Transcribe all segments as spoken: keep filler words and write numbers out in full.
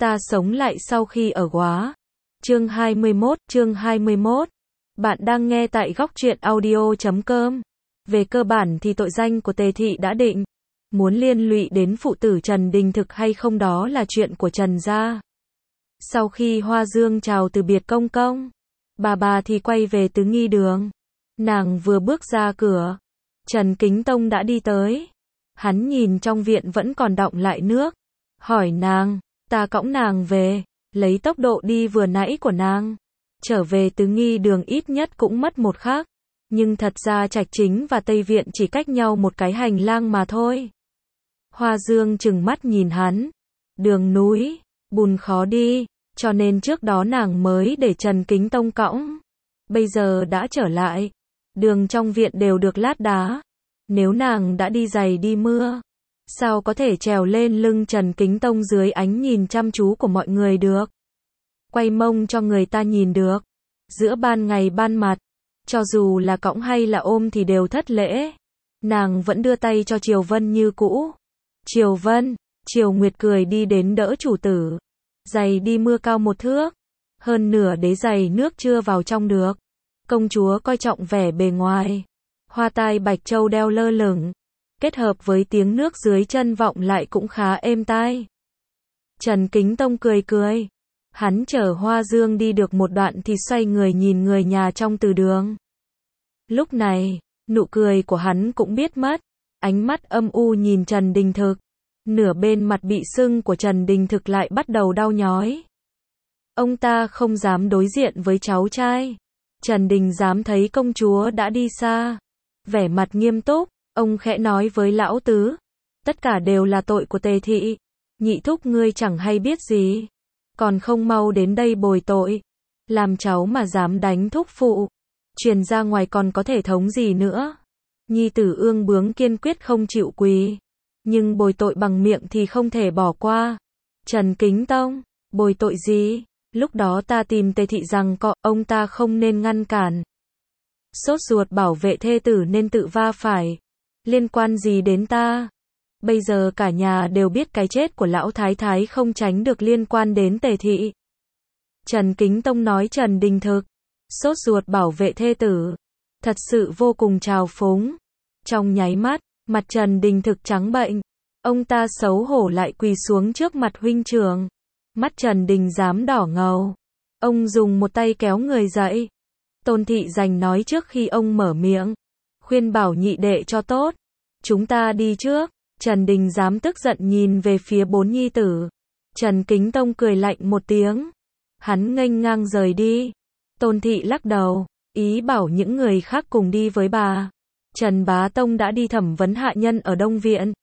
Ta sống lại sau khi ở Góa. Chương hai mươi mốt, chương hai mươi mốt. Bạn đang nghe tại góc truyện audio chấm com. Về cơ bản thì tội danh của Tề Thị đã định. Muốn liên lụy đến phụ tử Trần Đình Thực hay không đó là chuyện của Trần gia. Sau khi Hoa Dương chào từ biệt công công, bà bà thì quay về Tứ Nghi Đường. Nàng vừa bước ra cửa, Trần Kính Tông đã đi tới. Hắn nhìn trong viện vẫn còn đọng lại nước, hỏi nàng, ta cõng nàng về, lấy tốc độ đi vừa nãy của nàng. Trở về Tứ Nghi Đường ít nhất cũng mất một khắc, nhưng thật ra Trạch Chính và Tây Viện chỉ cách nhau một cái hành lang mà thôi. Hoa Dương trừng mắt nhìn hắn, đường núi, bùn khó đi, cho nên trước đó nàng mới để Trần Kính Tông cõng. Bây giờ đã trở lại, đường trong viện đều được lát đá. Nếu nàng đã đi giày đi mưa, sao có thể trèo lên lưng Trần Kính Tông dưới ánh nhìn chăm chú của mọi người được? Quay mông cho người ta nhìn được. Giữa ban ngày ban mặt, cho dù là cõng hay là ôm thì đều thất lễ. Nàng vẫn đưa tay cho Triều Vân như cũ. Triều Vân, Triều Nguyệt cười đi đến đỡ chủ tử. Giày đi mưa cao một thước, hơn nửa đế giày nước chưa vào trong được. Công chúa coi trọng vẻ bề ngoài. Hoa tai bạch châu đeo lơ lửng, kết hợp với tiếng nước dưới chân vọng lại cũng khá êm tai. Trần Kính Tông cười cười. Hắn chở Hoa Dương đi được một đoạn thì xoay người nhìn người nhà trong từ đường. Lúc này, nụ cười của hắn cũng biết mất. Ánh mắt âm u nhìn Trần Đình Thực. Nửa bên mặt bị sưng của Trần Đình Thực lại bắt đầu đau nhói. Ông ta không dám đối diện với cháu trai. Trần Đình dám thấy công chúa đã đi xa. Vẻ mặt nghiêm túc, ông khẽ nói với lão tứ. Tất cả đều là tội của Tề Thị. Nhị thúc ngươi chẳng hay biết gì. Còn không mau đến đây bồi tội. Làm cháu mà dám đánh thúc phụ. Truyền ra ngoài còn có thể thống gì nữa. Nhi tử ương bướng kiên quyết không chịu quỳ. Nhưng bồi tội bằng miệng thì không thể bỏ qua. Trần Kính Tông, bồi tội gì? Lúc đó ta tìm Tề Thị rằng có, ông ta không nên ngăn cản. Sốt ruột bảo vệ thê tử nên tự va phải. Liên quan gì đến ta? Bây giờ cả nhà đều biết cái chết của lão thái thái không tránh được liên quan đến Tề Thị. Trần Kính Tông nói Trần Đình Thực, sốt ruột bảo vệ thê tử. Thật sự vô cùng trào phúng. Trong nháy mắt, mặt Trần Đình Thực trắng bệch. Ông ta xấu hổ lại quỳ xuống trước mặt huynh trưởng. Mắt Trần Đình dám đỏ ngầu. Ông dùng một tay kéo người dậy. Tôn Thị Dành nói trước khi ông mở miệng. Khuyên bảo nhị đệ cho tốt. Chúng ta đi trước. Trần Đình dám tức giận nhìn về phía bốn nhi tử. Trần Kính Tông cười lạnh một tiếng. Hắn nghênh ngang rời đi. Tôn Thị lắc đầu, ý bảo những người khác cùng đi với bà. Trần Bá Tông đã đi thẩm vấn hạ nhân ở Đông Viện.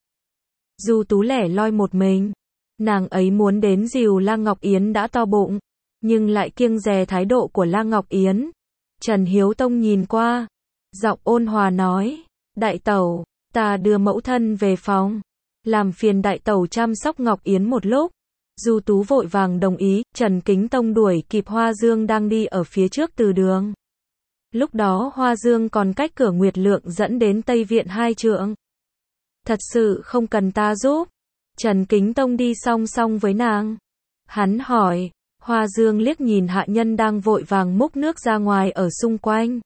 Du Tú lẻ loi một mình. Nàng ấy muốn đến dìu La Ngọc Yến đã to bụng, nhưng lại kiêng dè thái độ của La Ngọc Yến. Trần Hiếu Tông nhìn qua, giọng ôn hòa nói, đại tẩu, ta đưa mẫu thân về phòng, làm phiền đại tẩu chăm sóc Ngọc Yến một lúc. Du Tú vội vàng đồng ý. Trần Kính Tông đuổi kịp Hoa Dương đang đi ở phía trước từ đường. Lúc đó Hoa Dương còn cách cửa Nguyệt Lượng dẫn đến Tây Viện hai trượng. Thật sự không cần ta giúp. Trần Kính Tông đi song song với nàng. Hắn hỏi. Hoa Dương liếc nhìn hạ nhân đang vội vàng múc nước ra ngoài ở xung quanh.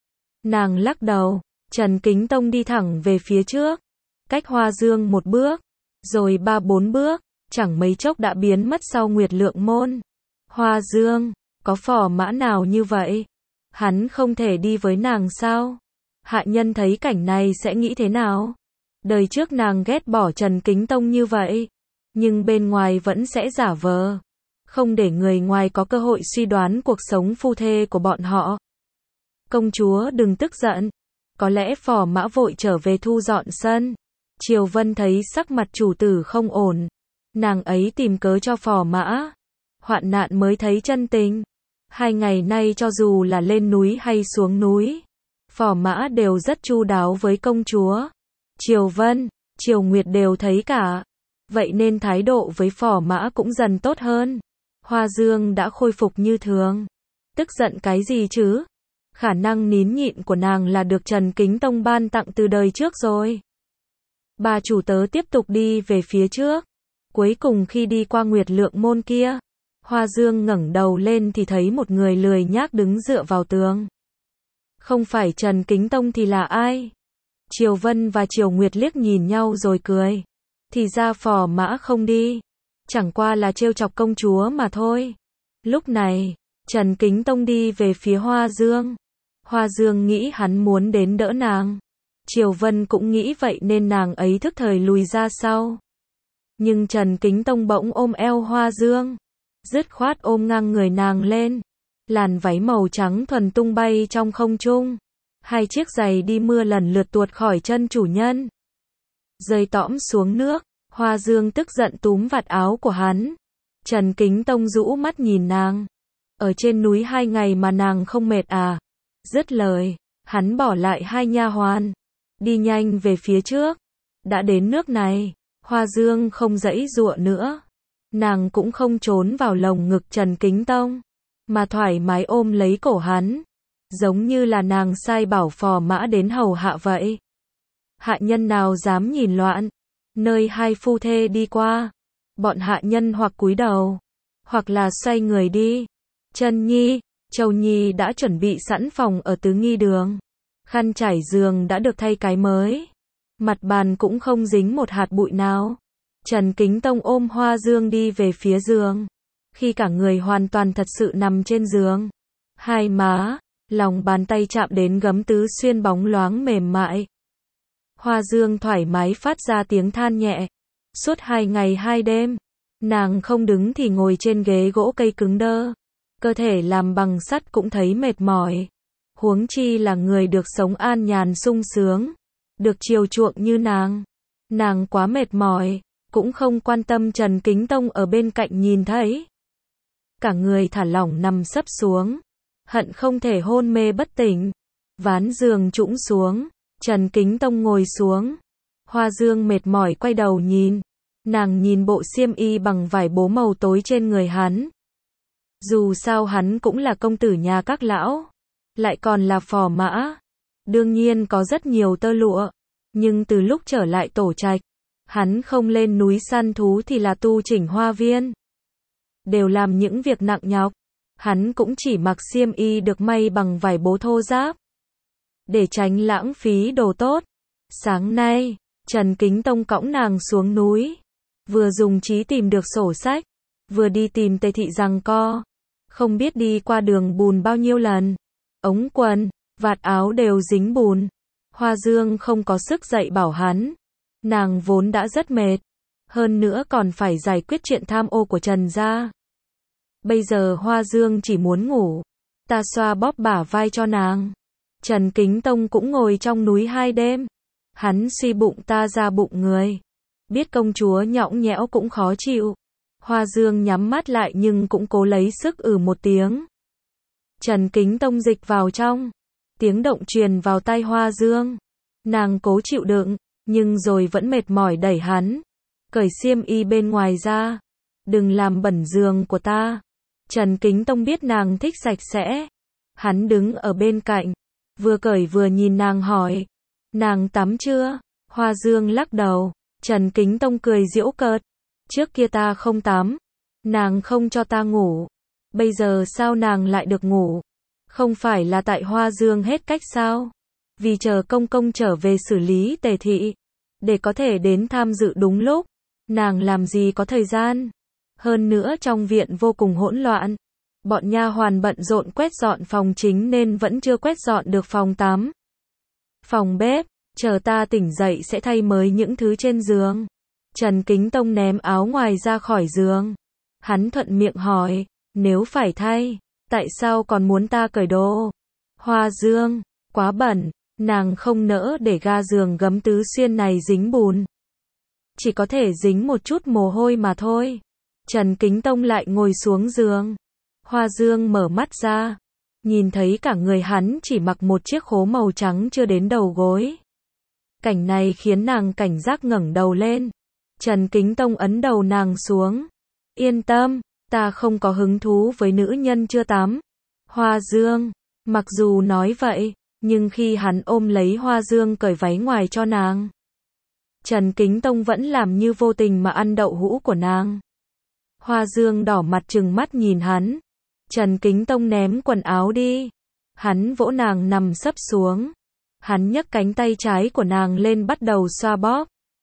Nàng lắc đầu. Trần Kính Tông đi thẳng về phía trước. Cách Hoa Dương một bước, rồi ba bốn bước, chẳng mấy chốc đã biến mất sau Nguyệt Lượng môn. Hoa Dương, có phò mã nào như vậy? Hắn không thể đi với nàng sao? Hạ nhân thấy cảnh này sẽ nghĩ thế nào? Đời trước nàng ghét bỏ Trần Kính Tông như vậy, nhưng bên ngoài vẫn sẽ giả vờ, không để người ngoài có cơ hội suy đoán cuộc sống phu thê của bọn họ. Công chúa đừng tức giận. Có lẽ phò mã vội trở về thu dọn sân. Triều Vân thấy sắc mặt chủ tử không ổn. Nàng ấy tìm cớ cho phò mã. Hoạn nạn mới thấy chân tình. Hai ngày nay cho dù là lên núi hay xuống núi, phò mã đều rất chu đáo với công chúa. Triều Vân, Triều Nguyệt đều thấy cả. Vậy nên thái độ với phò mã cũng dần tốt hơn. Hoa Dương đã khôi phục như thường. Tức giận cái gì chứ? Khả năng nín nhịn của nàng là được Trần Kính Tông ban tặng từ đời trước rồi. Bà chủ tớ tiếp tục đi về phía trước. Cuối cùng khi đi qua Nguyệt Lượng Môn kia, Hoa Dương ngẩng đầu lên thì thấy một người lười nhác đứng dựa vào tường. Không phải Trần Kính Tông thì là ai? Triều Vân và Triều Nguyệt liếc nhìn nhau rồi cười. Thì ra Phò Mã không đi, chẳng qua là trêu chọc công chúa mà thôi. Lúc này, Trần Kính Tông đi về phía Hoa Dương. Hoa Dương nghĩ hắn muốn đến đỡ nàng. Triều Vân cũng nghĩ vậy nên nàng ấy thức thời lùi ra sau. Nhưng Trần Kính Tông bỗng ôm eo Hoa Dương, dứt khoát ôm ngang người nàng lên. Làn váy màu trắng thuần tung bay trong không trung. Hai chiếc giày đi mưa lần lượt tuột khỏi chân chủ nhân, rơi tõm xuống nước. Hoa Dương tức giận túm vạt áo của hắn. Trần Kính Tông rũ mắt nhìn nàng. Ở trên núi hai ngày mà nàng không mệt à? Dứt lời, hắn bỏ lại hai nha hoàn, đi nhanh về phía trước. Đã đến nước này, Hoa Dương không giãy giụa nữa. Nàng cũng không trốn vào lồng ngực Trần Kính Tông, mà thoải mái ôm lấy cổ hắn, giống như là nàng sai bảo Phò Mã đến hầu hạ vậy. Hạ nhân nào dám nhìn loạn, nơi hai phu thê đi qua, bọn hạ nhân hoặc cúi đầu, hoặc là xoay người đi. Trân Nhi, Châu Nhi đã chuẩn bị sẵn phòng ở tứ nghi đường. Khăn trải giường đã được thay cái mới. Mặt bàn cũng không dính một hạt bụi nào. Trần Kính Tông ôm Hoa Dương đi về phía giường. Khi cả người hoàn toàn thật sự nằm trên giường, hai má, lòng bàn tay chạm đến gấm tứ xuyên bóng loáng mềm mại. Hoa Dương thoải mái phát ra tiếng than nhẹ. Suốt hai ngày hai đêm, nàng không đứng thì ngồi trên ghế gỗ cây cứng đơ. Cơ thể làm bằng sắt cũng thấy mệt mỏi. Huống chi là người được sống an nhàn sung sướng, được chiều chuộng như nàng. Nàng quá mệt mỏi, cũng không quan tâm Trần Kính Tông ở bên cạnh nhìn thấy. Cả người thả lỏng nằm sấp xuống, hận không thể hôn mê bất tỉnh. Ván giường trũng xuống, Trần Kính Tông ngồi xuống. Hoa Dương mệt mỏi quay đầu nhìn. Nàng nhìn bộ xiêm y bằng vải bố màu tối trên người hắn. Dù sao hắn cũng là công tử nhà các lão, lại còn là Phò Mã. Đương nhiên có rất nhiều tơ lụa, nhưng từ lúc trở lại tổ trạch, hắn không lên núi săn thú thì là tu chỉnh hoa viên, đều làm những việc nặng nhọc. Hắn cũng chỉ mặc xiêm y được may bằng vải bố thô ráp, để tránh lãng phí đồ tốt. Sáng nay, Trần Kính Tông cõng nàng xuống núi, vừa dùng trí tìm được sổ sách, vừa đi tìm Tề Thị giằng co. Không biết đi qua đường bùn bao nhiêu lần, ống quần, vạt áo đều dính bùn. Hoa Dương không có sức dạy bảo hắn, nàng vốn đã rất mệt, hơn nữa còn phải giải quyết chuyện tham ô của Trần gia. Bây giờ Hoa Dương chỉ muốn ngủ. Ta xoa bóp bả vai cho nàng. Trần Kính Tông cũng ngồi trong núi hai đêm. Hắn suy bụng ta ra bụng người. Biết công chúa nhõng nhẽo cũng khó chịu. Hoa Dương nhắm mắt lại nhưng cũng cố lấy sức ừ một tiếng. Trần Kính Tông dịch vào trong. Tiếng động truyền vào tai Hoa Dương. Nàng cố chịu đựng, nhưng rồi vẫn mệt mỏi đẩy hắn. Cởi xiêm y bên ngoài ra. Đừng làm bẩn giường của ta. Trần Kính Tông biết nàng thích sạch sẽ. Hắn đứng ở bên cạnh, vừa cởi vừa nhìn nàng hỏi. Nàng tắm chưa? Hoa Dương lắc đầu. Trần Kính Tông cười giễu cợt. Trước kia ta không tắm. Nàng không cho ta ngủ. Bây giờ sao nàng lại được ngủ? Không phải là tại Hoa Dương hết cách sao? Vì chờ công công trở về xử lý Tề Thị, để có thể đến tham dự đúng lúc. Nàng làm gì có thời gian? Hơn nữa trong viện vô cùng hỗn loạn. Bọn nha hoàn bận rộn quét dọn phòng chính nên vẫn chưa quét dọn được phòng tắm, phòng bếp. Chờ ta tỉnh dậy sẽ thay mới những thứ trên giường. Trần Kính Tông ném áo ngoài ra khỏi giường. Hắn thuận miệng hỏi, nếu phải thay, tại sao còn muốn ta cởi đồ? Hoa Dương, quá bẩn, nàng không nỡ để ga giường gấm tứ xuyên này dính bùn. Chỉ có thể dính một chút mồ hôi mà thôi. Trần Kính Tông lại ngồi xuống giường. Hoa Dương mở mắt ra, nhìn thấy cả người hắn chỉ mặc một chiếc khố màu trắng chưa đến đầu gối. Cảnh này khiến nàng cảnh giác ngẩng đầu lên. Trần Kính Tông ấn đầu nàng xuống. Yên tâm, ta không có hứng thú với nữ nhân chưa tắm. Hoa Dương, mặc dù nói vậy, nhưng khi hắn ôm lấy Hoa Dương cởi váy ngoài cho nàng, Trần Kính Tông vẫn làm như vô tình mà ăn đậu hũ của nàng. Hoa Dương đỏ mặt trừng mắt nhìn hắn. Trần Kính Tông ném quần áo đi. Hắn vỗ nàng nằm sấp xuống. Hắn nhấc cánh tay trái của nàng lên bắt đầu xoa bóp.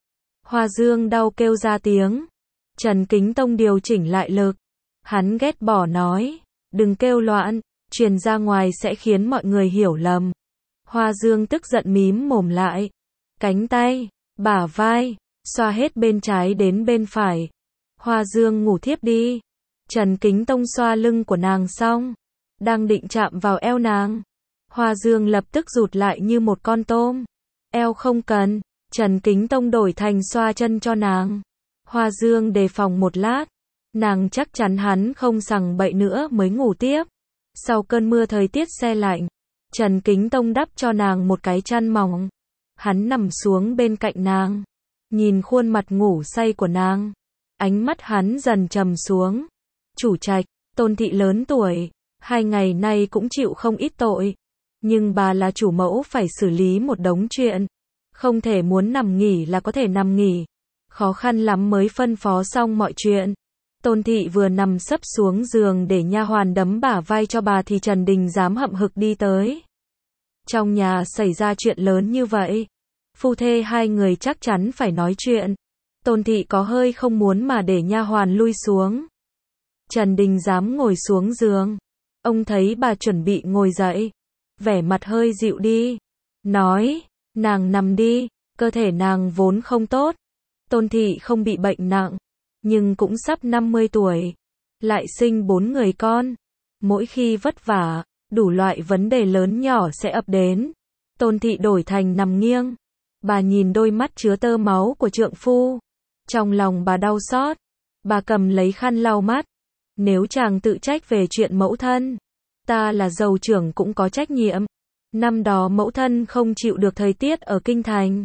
Hoa Dương đau kêu ra tiếng. Trần Kính Tông điều chỉnh lại lực. Hắn ghét bỏ nói, đừng kêu loạn, truyền ra ngoài sẽ khiến mọi người hiểu lầm. Hoa Dương tức giận mím mồm lại. Cánh tay, bả vai, xoa hết bên trái đến bên phải. Hoa Dương ngủ thiếp đi. Trần Kính Tông xoa lưng của nàng xong, đang định chạm vào eo nàng. Hoa Dương lập tức rụt lại như một con tôm. Eo không cần. Trần Kính Tông đổi thành xoa chân cho nàng. Hoa Dương đề phòng một lát. Nàng chắc chắn hắn không sằng bậy nữa mới ngủ tiếp. Sau cơn mưa thời tiết se lạnh, Trần Kính Tông đắp cho nàng một cái chăn mỏng. Hắn nằm xuống bên cạnh nàng, nhìn khuôn mặt ngủ say của nàng. Ánh mắt hắn dần trầm xuống. Chủ trạch, Tôn thị lớn tuổi, hai ngày nay cũng chịu không ít tội. Nhưng bà là chủ mẫu phải xử lý một đống chuyện. Không thể muốn nằm nghỉ là có thể nằm nghỉ. Khó khăn lắm mới phân phó xong mọi chuyện. Tôn thị vừa nằm sấp xuống giường để nha hoàn đấm bả vai cho bà thì Trần Đình Giám hậm hực đi tới. Trong nhà xảy ra chuyện lớn như vậy, phu thê hai người chắc chắn phải nói chuyện. Tôn thị có hơi không muốn mà để nha hoàn lui xuống. Trần Đình Giám ngồi xuống giường. Ông thấy bà chuẩn bị ngồi dậy, vẻ mặt hơi dịu đi, nói, nàng nằm đi, cơ thể nàng vốn không tốt. Tôn thị không bị bệnh nặng, nhưng cũng sắp năm mươi tuổi, lại sinh bốn người con. Mỗi khi vất vả, đủ loại vấn đề lớn nhỏ sẽ ập đến. Tôn thị đổi thành nằm nghiêng. Bà nhìn đôi mắt chứa tơ máu của trượng phu. Trong lòng bà đau xót. Bà cầm lấy khăn lau mắt. Nếu chàng tự trách về chuyện mẫu thân, ta là dâu trưởng cũng có trách nhiệm. Năm đó mẫu thân không chịu được thời tiết ở kinh thành.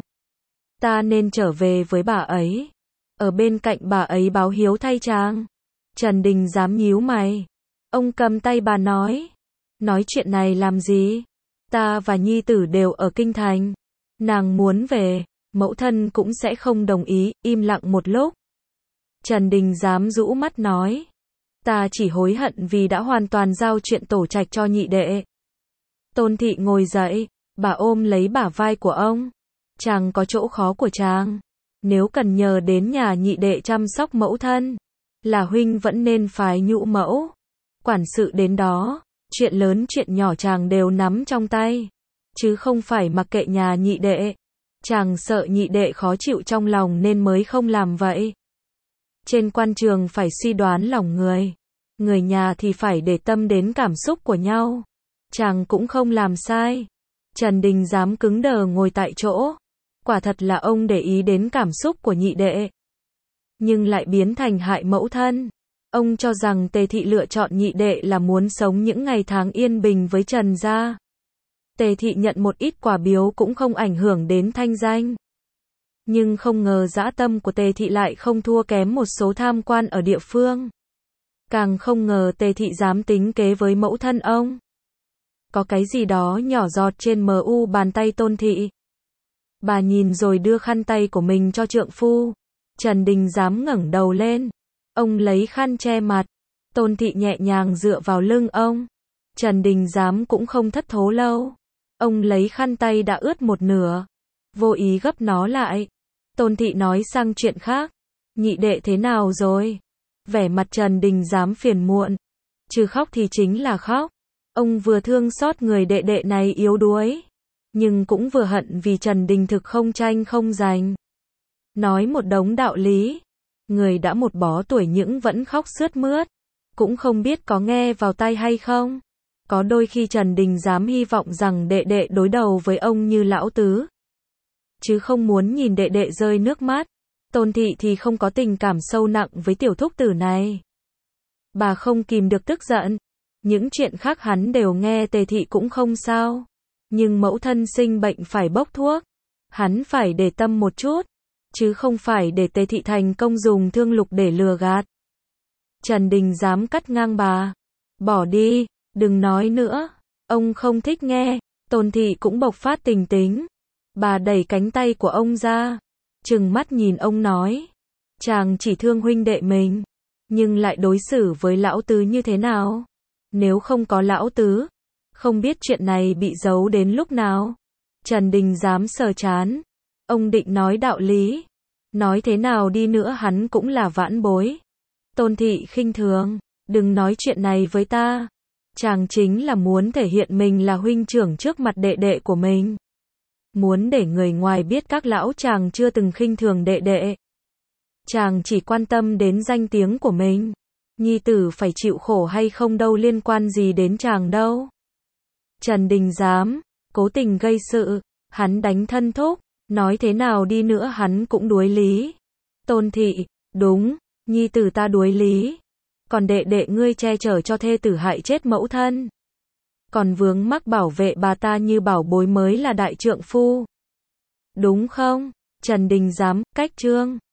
Ta nên trở về với bà ấy. Ở bên cạnh bà ấy báo hiếu thay chàng. Trần Đình Giám nhíu mày. Ông cầm tay bà nói. Nói chuyện này làm gì? Ta và nhi tử đều ở kinh thành. Nàng muốn về, mẫu thân cũng sẽ không đồng ý, im lặng một lúc. Trần Đình Giám rũ mắt nói. Ta chỉ hối hận vì đã hoàn toàn giao chuyện tổ trạch cho nhị đệ. Tôn thị ngồi dậy, bà ôm lấy bả vai của ông. Chàng có chỗ khó của chàng. Nếu cần nhờ đến nhà nhị đệ chăm sóc mẫu thân, là huynh vẫn nên phái nhũ mẫu. Quản sự đến đó, chuyện lớn chuyện nhỏ chàng đều nắm trong tay. Chứ không phải mặc kệ nhà nhị đệ. Chàng sợ nhị đệ khó chịu trong lòng nên mới không làm vậy. Trên quan trường phải suy đoán lòng người. Người nhà thì phải để tâm đến cảm xúc của nhau. Chàng cũng không làm sai. Trần Đình Giám cứng đờ ngồi tại chỗ. Quả thật là ông để ý đến cảm xúc của nhị đệ. Nhưng lại biến thành hại mẫu thân. Ông cho rằng Tề thị lựa chọn nhị đệ là muốn sống những ngày tháng yên bình với Trần gia. Tề thị nhận một ít quà biếu cũng không ảnh hưởng đến thanh danh. Nhưng không ngờ dã tâm của Tề thị lại không thua kém một số tham quan ở địa phương. Càng không ngờ Tề thị dám tính kế với mẫu thân ông. Có cái gì đó nhỏ giọt trên mờ u bàn tay Tôn thị. Bà nhìn rồi đưa khăn tay của mình cho trượng phu. Trần Đình Giám ngẩng đầu lên. Ông lấy khăn che mặt. Tôn thị nhẹ nhàng dựa vào lưng ông. Trần Đình Giám cũng không thất thố lâu. Ông lấy khăn tay đã ướt một nửa. Vô ý gấp nó lại. Tôn thị nói sang chuyện khác. Nhị đệ thế nào rồi? Vẻ mặt Trần Đình Giám phiền muộn. Chứ khóc thì chính là khóc. Ông vừa thương xót người đệ đệ này yếu đuối. Nhưng cũng vừa hận vì Trần Đình thực không tranh không giành. Nói một đống đạo lý. Người đã một bó tuổi những vẫn khóc sướt mướt. Cũng không biết có nghe vào tai hay không. Có đôi khi Trần Đình Giám hy vọng rằng đệ đệ đối đầu với ông như lão tứ. Chứ không muốn nhìn đệ đệ rơi nước mắt. Tôn thị thì không có tình cảm sâu nặng với tiểu thúc tử này. Bà không kìm được tức giận. Những chuyện khác hắn đều nghe Tề thị cũng không sao. Nhưng mẫu thân sinh bệnh phải bốc thuốc. Hắn phải để tâm một chút. Chứ không phải để Tề thị thành công dùng thương lục để lừa gạt. Trần Đình Giám cắt ngang bà. Bỏ đi, đừng nói nữa. Ông không thích nghe. Tôn thị cũng bộc phát tình tính. Bà đẩy cánh tay của ông ra. trừng mắt nhìn ông nói, chàng chỉ thương huynh đệ mình, nhưng lại đối xử với lão tứ như thế nào? Nếu không có lão tứ, không biết chuyện này bị giấu đến lúc nào. Trần Đình dám sờ chán, ông định nói đạo lý, nói thế nào đi nữa hắn cũng là vãn bối. Tôn Thị khinh thường, đừng nói chuyện này với ta. Chàng chính là muốn thể hiện mình là huynh trưởng trước mặt đệ đệ của mình. Muốn để người ngoài biết các lão chàng chưa từng khinh thường đệ đệ. Chàng chỉ quan tâm đến danh tiếng của mình. Nhi tử phải chịu khổ hay không đâu liên quan gì đến chàng đâu. Trần Đình dám, cố tình gây sự, hắn đánh thân thúc, nói thế nào đi nữa hắn cũng đuối lý. Tôn Thị, đúng, nhi tử ta đuối lý. Còn đệ đệ ngươi che chở cho thê tử hại chết mẫu thân. Còn vướng mắc bảo vệ bà ta như bảo bối mới là đại trượng phu. Đúng không? Trần Đình dám, cách trương.